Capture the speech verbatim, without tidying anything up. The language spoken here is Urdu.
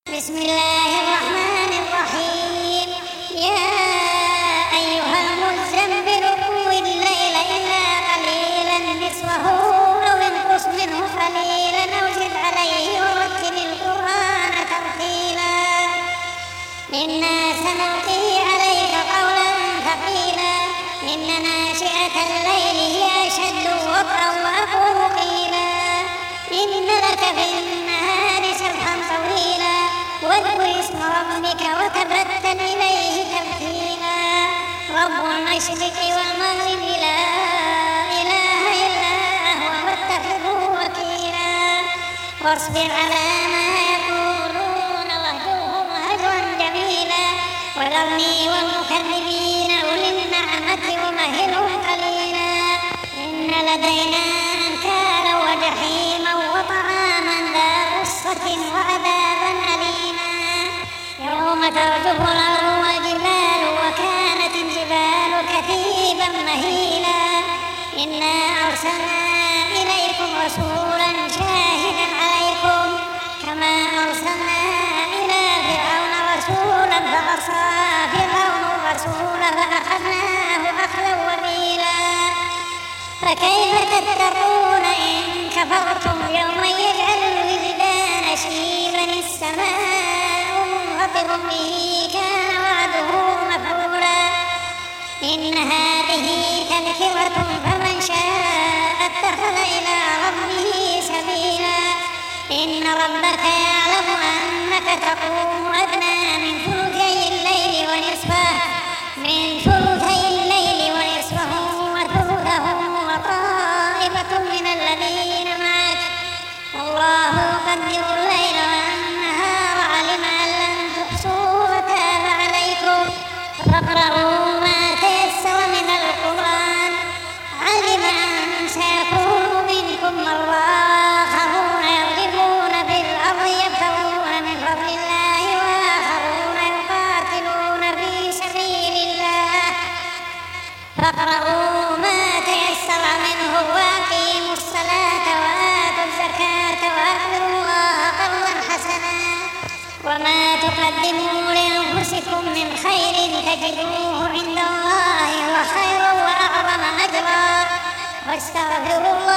بسم الله الرحمن الرحيم يا أيها المزمل قم الليل إلا قليلا نصفه أو انقص منه قليلا أو زد عليه ورتل القرآن ترتيلا إنا سنلقي عليك قولا ثقيلا إن ناشئة الليل هي أشد وطئا وأقوم قيلا إن لك في النهار سبحا طويلا واذكر اسم ربك وتبتل إليه تبتيلا رب المشرق والمغرب لا إله إلا هو فاتخذه وكيلا واصبر على ما يقولون واهجرهم هجرا جميلا وذرني والمكذبين أولي النعمة ومهلهم قليلا إن لدينا أنكالا وجحيما وطعاما ذا غصة وعذابا أليما يوم ترجف الأرض والجبال وكانت الجبال كثيبا مهيلا إنا أرسلنا إليكم رسولا شاهدا عليكم كما أرسلنا إلى فرعون رسولا فعصى فرعون الرسول فأخذناه أخذا وبيلا فكيف تتقون إن كفرتم يوما يجعل الولدان شيبا السماء منفطر به كان وعده مفعولا إن هذه تذكرة فمن شاء اتخذ إلى ربه سبيلا إن ربك يعلم أنك تقوم أدنى من ثلثي الليل ونصفه من ثلثي الليل ونصفه وثلثه وطائفة من الذين معك الله يقدر الليل والنهار علم أن لن تحصوا فتاب عليكم فاقرؤوا ما تيسر من القرآن علم أن سيكون منكم مرضى آخرون يضربون في الأرض يبتغون من فضل الله وآخرون يقاتلون في سبيل الله فاقرؤوا ما تيسر منه وأقيموا الصلاة وآتوا الزكاة وأقرضوا الله قرضا حسنا وما تقدموا لأنفسكم من خير تجدوه عند الله وخيرا وأعظم أجرا واستغفروا